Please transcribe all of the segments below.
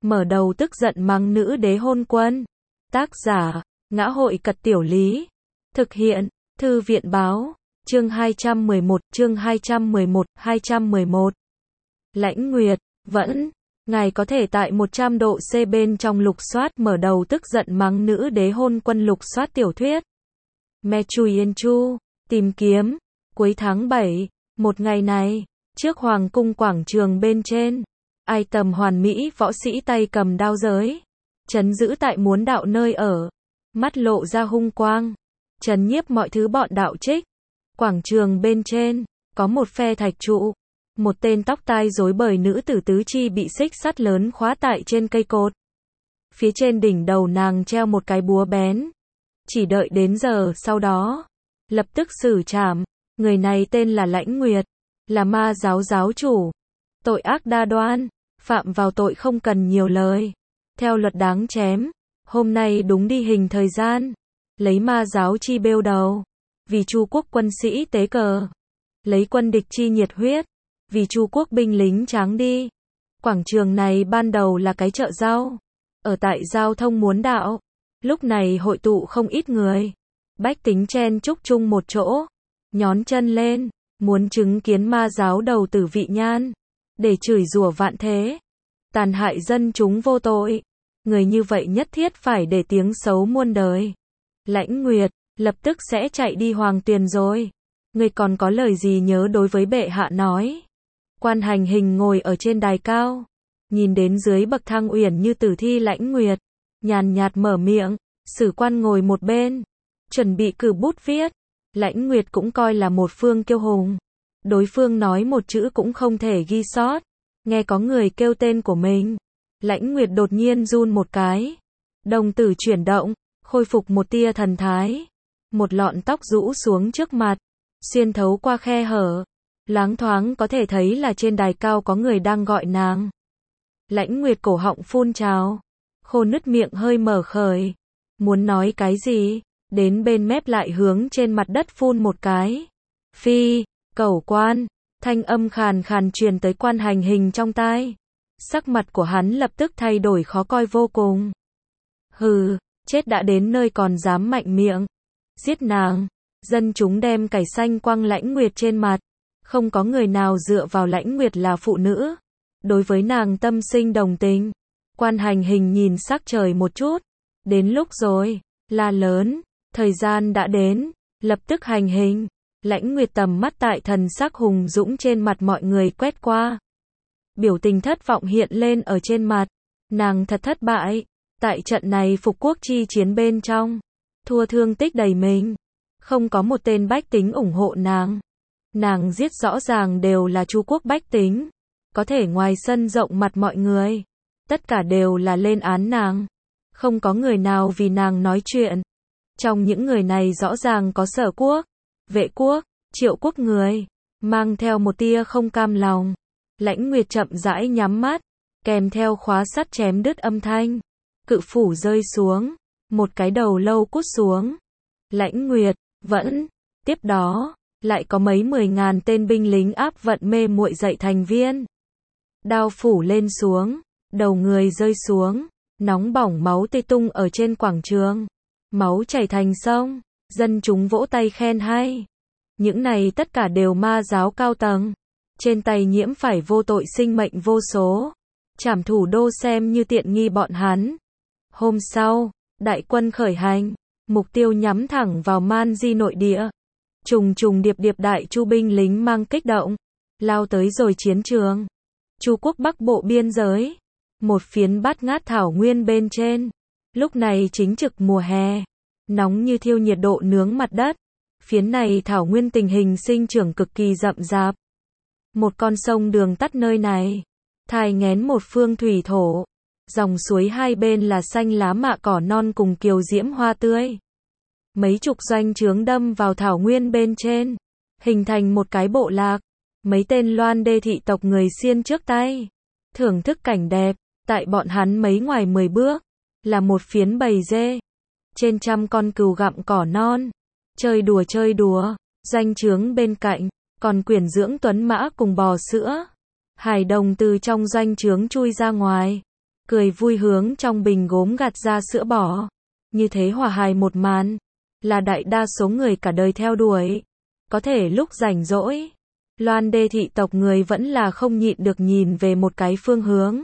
mở đầu tức giận mắng nữ đế hôn quân. Tác giả, Ngã hội Cật Tiểu Lý. Thực hiện, Thư viện Báo. Chương 211, chương 211, 211. Lãnh Nguyệt, vẫn, ngài có thể tại 100 độ C bên trong lục soát mở đầu tức giận mắng nữ đế hôn quân lục soát tiểu thuyết. Me Chui Yên Chu, tìm kiếm, cuối tháng 7, một ngày này, trước Hoàng cung quảng trường bên trên, ai tầm hoàn mỹ võ sĩ tay cầm đao giới, trấn giữ tại muốn đạo nơi ở, mắt lộ ra hung quang, trấn nhiếp mọi thứ bọn đạo trích. Quảng trường bên trên, có một phe thạch trụ, một tên tóc tai rối bời nữ tử tứ chi bị xích sắt lớn khóa tại trên cây cột. Phía trên đỉnh đầu nàng treo một cái búa bén. Chỉ đợi đến giờ sau đó, lập tức xử trảm. Người này tên là Lãnh Nguyệt, là ma giáo giáo chủ. Tội ác đa đoan, phạm vào tội không cần nhiều lời. Theo luật đáng chém, hôm nay đúng đi hình thời gian. Lấy ma giáo chi bêu đầu, vì Chu quốc quân sĩ tế cờ. Lấy quân địch chi nhiệt huyết, vì Chu quốc binh lính tráng đi. Quảng trường này ban đầu là cái chợ rau, ở tại giao thông muốn đạo. Lúc này hội tụ không ít người, bách tính chen chúc chung một chỗ, nhón chân lên, muốn chứng kiến ma giáo đầu tử vị nhan, để chửi rủa vạn thế, tàn hại dân chúng vô tội. Người như vậy nhất thiết phải để tiếng xấu muôn đời. Lãnh Nguyệt, lập tức sẽ chạy đi Hoàng Tuyền rồi. Người còn có lời gì nhớ đối với bệ hạ nói. Quan Hành Hình ngồi ở trên đài cao, nhìn đến dưới bậc thang uyển như tử thi Lãnh Nguyệt, nhàn nhạt mở miệng. Sử Quan ngồi một bên, chuẩn bị cử bút viết. Lãnh Nguyệt cũng coi là một phương kiêu hùng. Đối phương nói một chữ cũng không thể ghi sót. Nghe có người kêu tên của mình, Lãnh Nguyệt đột nhiên run một cái. Đồng tử chuyển động, khôi phục một tia thần thái. Một lọn tóc rũ xuống trước mặt, xuyên thấu qua khe hở. Loáng thoáng có thể thấy là trên đài cao có người đang gọi nàng. Lãnh Nguyệt cổ họng phun trào, khô nứt miệng hơi mở khởi. Muốn nói cái gì, đến bên mép lại hướng trên mặt đất phun một cái. Phi, Cẩu Quan, thanh âm khàn khàn truyền tới Quan Hành Hình trong tai. Sắc mặt của hắn lập tức thay đổi khó coi vô cùng. Hừ, chết đã đến nơi còn dám mạnh miệng. Giết nàng. Dân chúng đem cải xanh quăng Lãnh Nguyệt trên mặt. Không có người nào dựa vào Lãnh Nguyệt là phụ nữ. Đối với nàng tâm sinh đồng tình. Quan Hành Hình nhìn sắc trời một chút. Đến lúc rồi, la lớn, thời gian đã đến, lập tức hành hình. Lãnh Nguyệt tầm mắt tại thần sắc hùng dũng trên mặt mọi người quét qua. Biểu tình thất vọng hiện lên ở trên mặt. Nàng thật thất bại. Tại trận này phục quốc chi chiến bên trong, thua thương tích đầy mình. Không có một tên bách tính ủng hộ nàng. Nàng giết rõ ràng đều là Chu quốc bách tính. Có thể ngoài sân rộng mặt mọi người, tất cả đều là lên án nàng. Không có người nào vì nàng nói chuyện. Trong những người này rõ ràng có Sở quốc, Vệ quốc, Triệu quốc người, mang theo một tia không cam lòng. Lãnh Nguyệt chậm rãi nhắm mắt, kèm theo khóa sắt chém đứt âm thanh. Cự phủ rơi xuống, một cái đầu lâu cút xuống. Lãnh Nguyệt, vẫn, tiếp đó, lại có mấy 10.000 tên binh lính áp vận mê muội dậy thành viên. Đao phủ lên xuống, đầu người rơi xuống. Nóng bỏng máu tê tung ở trên quảng trường. Máu chảy thành sông. Dân chúng vỗ tay khen hay. Những này tất cả đều ma giáo cao tầng. Trên tay nhiễm phải vô tội sinh mệnh vô số. Trảm thủ đô xem như tiện nghi bọn hắn. Hôm sau, đại quân khởi hành. Mục tiêu nhắm thẳng vào Man Di nội địa. Trùng trùng điệp điệp đại chu binh lính mang kích động. Lao tới rồi chiến trường. Chu quốc bắc bộ biên giới. Một phiến bát ngát thảo nguyên bên trên. Lúc này chính trực mùa hè. Nóng như thiêu nhiệt độ nướng mặt đất. Phiến này thảo nguyên tình hình sinh trưởng cực kỳ rậm rạp. Một con sông đường tắt nơi này. Thai nghén một phương thủy thổ. Dòng suối hai bên là xanh lá mạ cỏ non cùng kiều diễm hoa tươi. Mấy chục doanh trướng đâm vào thảo nguyên bên trên. Hình thành một cái bộ lạc. Mấy tên loan đê thị tộc người xiên trước tay. Thưởng thức cảnh đẹp. Tại bọn hắn mấy ngoài 10 bước, là một phiến bầy dê. Trên trăm con cừu gặm cỏ non. Chơi đùa. Doanh trướng bên cạnh, còn quyển dưỡng tuấn mã cùng bò sữa. Hải đồng từ trong doanh trướng chui ra ngoài. cười vui hướng trong bình gốm gạt ra sữa bò. Như thế hòa hài một màn, là đại đa số người cả đời theo đuổi. Có thể lúc rảnh rỗi, Loan Đê thị tộc người vẫn là không nhịn được nhìn về một cái phương hướng.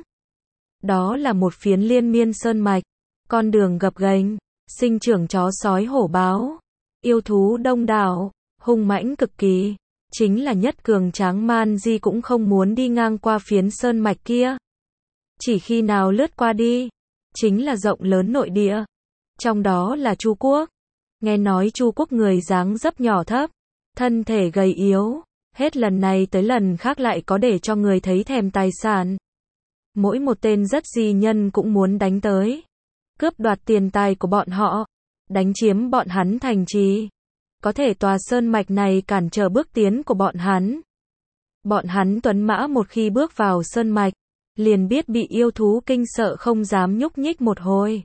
Đó là một phiến liên miên sơn mạch, con đường gập ghềnh, sinh trưởng chó sói hổ báo, yêu thú đông đảo, hung mãnh cực kỳ. Chính là nhất cường tráng man di cũng không muốn đi ngang qua phiến sơn mạch kia. Chỉ khi nào lướt qua đi, chính là rộng lớn nội địa. Trong đó là Chu Quốc. Nghe nói Chu Quốc người dáng dấp nhỏ thấp, thân thể gầy yếu, hết lần này tới lần khác lại có để cho người thấy thèm tài sản. Mỗi một tên rất di nhân cũng muốn đánh tới, cướp đoạt tiền tài của bọn họ, đánh chiếm bọn hắn thành trì. Có thể tòa sơn mạch này cản trở bước tiến của bọn hắn. Bọn hắn tuấn mã một khi bước vào sơn mạch, liền biết bị yêu thú kinh sợ không dám nhúc nhích một hồi.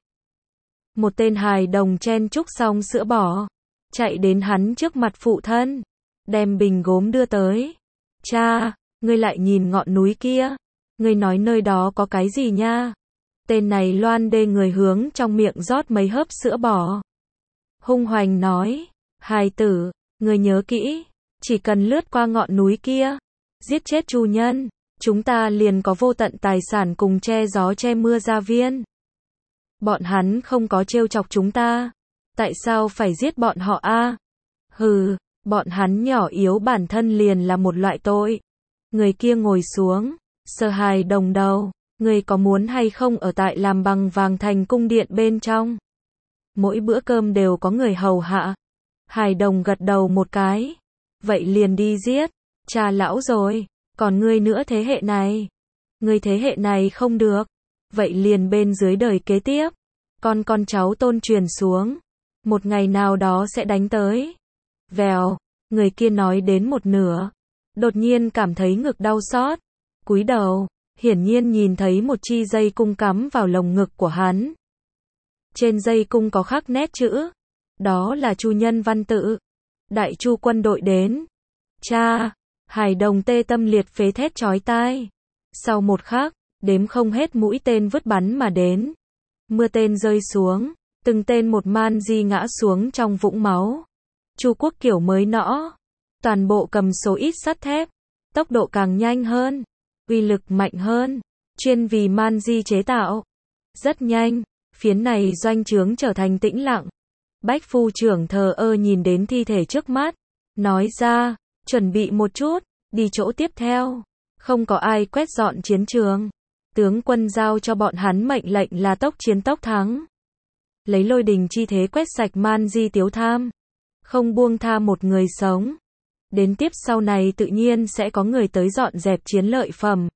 Một tên hài đồng chen chúc xong sữa bò, chạy đến hắn trước mặt phụ thân, đem bình gốm đưa tới. Cha, ngươi lại nhìn ngọn núi kia, ngươi nói nơi đó có cái gì nha? Tên này Loan Đê người hướng trong miệng rót mấy hớp sữa bò. Hung hoành nói, hài tử, ngươi nhớ kỹ, chỉ cần lướt qua ngọn núi kia, giết chết Chu nhân, chúng ta liền có vô tận tài sản cùng che gió che mưa gia viên. Bọn hắn không có trêu chọc chúng ta, tại sao phải giết bọn họ a? Hừ, bọn hắn nhỏ yếu bản thân liền là một loại tội. Người kia ngồi xuống, sờ hài đồng đầu, người có muốn hay không ở tại làm bằng vàng thành cung điện bên trong? Mỗi bữa cơm đều có người hầu hạ. Hài đồng gật đầu một cái. Vậy liền đi giết, cha lão rồi, còn ngươi nữa thế hệ này. Ngươi thế hệ này không được, vậy liền bên dưới đời kế tiếp. Con cháu tôn truyền xuống, một ngày nào đó sẽ đánh tới. Vèo, người kia nói đến một nửa, đột nhiên cảm thấy ngực đau xót, cúi đầu, hiển nhiên nhìn thấy một chi dây cung cắm vào lồng ngực của hắn. Trên dây cung có khắc nét chữ, đó là Chu nhân văn tự. Đại Chu quân đội đến. Cha, hài đồng tê tâm liệt phế thét chói tai. Sau một khắc, đếm không hết mũi tên vứt bắn mà đến. Mưa tên rơi xuống, từng tên một man di ngã xuống trong vũng máu. Chu Quốc kiểu mới nõ, toàn bộ cầm số ít sắt thép, tốc độ càng nhanh hơn, uy lực mạnh hơn, chuyên vì man di chế tạo. Rất nhanh, phiến này doanh trướng trở thành tĩnh lặng. Bách phu trưởng thờ ơ nhìn đến thi thể trước mắt, nói ra, chuẩn bị một chút, đi chỗ tiếp theo. Không có ai quét dọn chiến trường. Tướng quân giao cho bọn hắn mệnh lệnh là tốc chiến tốc thắng. Lấy lôi đình chi thế quét sạch man di tiếu tham. Không buông tha một người sống. Đến tiếp sau này tự nhiên sẽ có người tới dọn dẹp chiến lợi phẩm.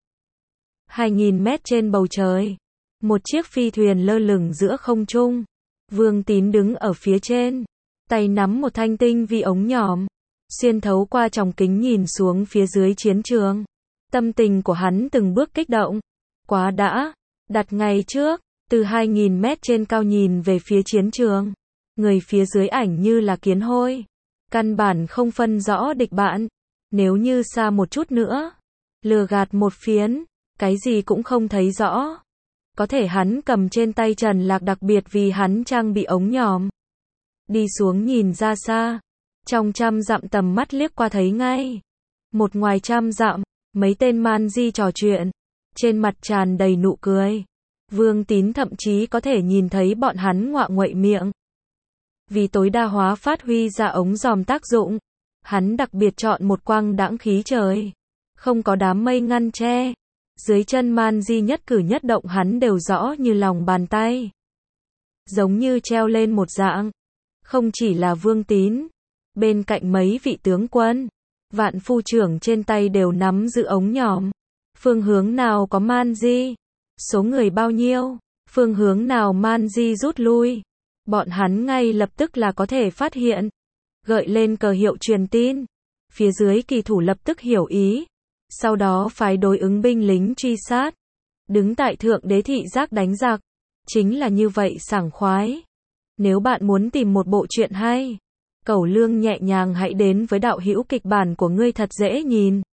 2000 mét trên bầu trời. Một chiếc phi thuyền lơ lửng giữa không trung. Vương Tín đứng ở phía trên. Tay nắm một thanh tinh vi ống nhòm. Xuyên thấu qua tròng kính nhìn xuống phía dưới chiến trường. Tâm tình của hắn từng bước kích động. Quá đã, đặt ngày trước, từ 2000 mét trên cao nhìn về phía chiến trường. Người phía dưới ảnh như là kiến hôi. Căn bản không phân rõ địch bạn. Nếu như xa một chút nữa, lừa gạt một phiến, cái gì cũng không thấy rõ. Có thể hắn cầm trên tay Trần Lạc đặc biệt vì hắn trang bị ống nhòm. Đi xuống nhìn ra xa. Trong 100 dặm tầm mắt liếc qua thấy ngay. Một ngoài 100 dặm, mấy tên man di trò chuyện. Trên mặt tràn đầy nụ cười. Vương Tín thậm chí có thể nhìn thấy bọn hắn ngoạ nguậy miệng. Vì tối đa hóa phát huy ra ống dòm tác dụng, hắn đặc biệt chọn một quang đãng khí trời. Không có đám mây ngăn che. Dưới chân man di nhất cử nhất động hắn đều rõ như lòng bàn tay. Giống như treo lên một dạng. Không chỉ là Vương Tín. Bên cạnh mấy vị tướng quân, vạn phu trưởng trên tay đều nắm giữ ống nhòm. Phương hướng nào có man di? Số người bao nhiêu? Phương hướng nào man di rút lui? Bọn hắn ngay lập tức là có thể phát hiện. Gợi lên cờ hiệu truyền tin. Phía dưới kỳ thủ lập tức hiểu ý. Sau đó phái đối ứng binh lính truy sát. Đứng tại thượng đế thị giác đánh giặc. Chính là như vậy sảng khoái. Nếu bạn muốn tìm một bộ truyện hay, Cẩu Lương nhẹ nhàng hãy đến với đạo hữu kịch bản của ngươi thật dễ nhìn.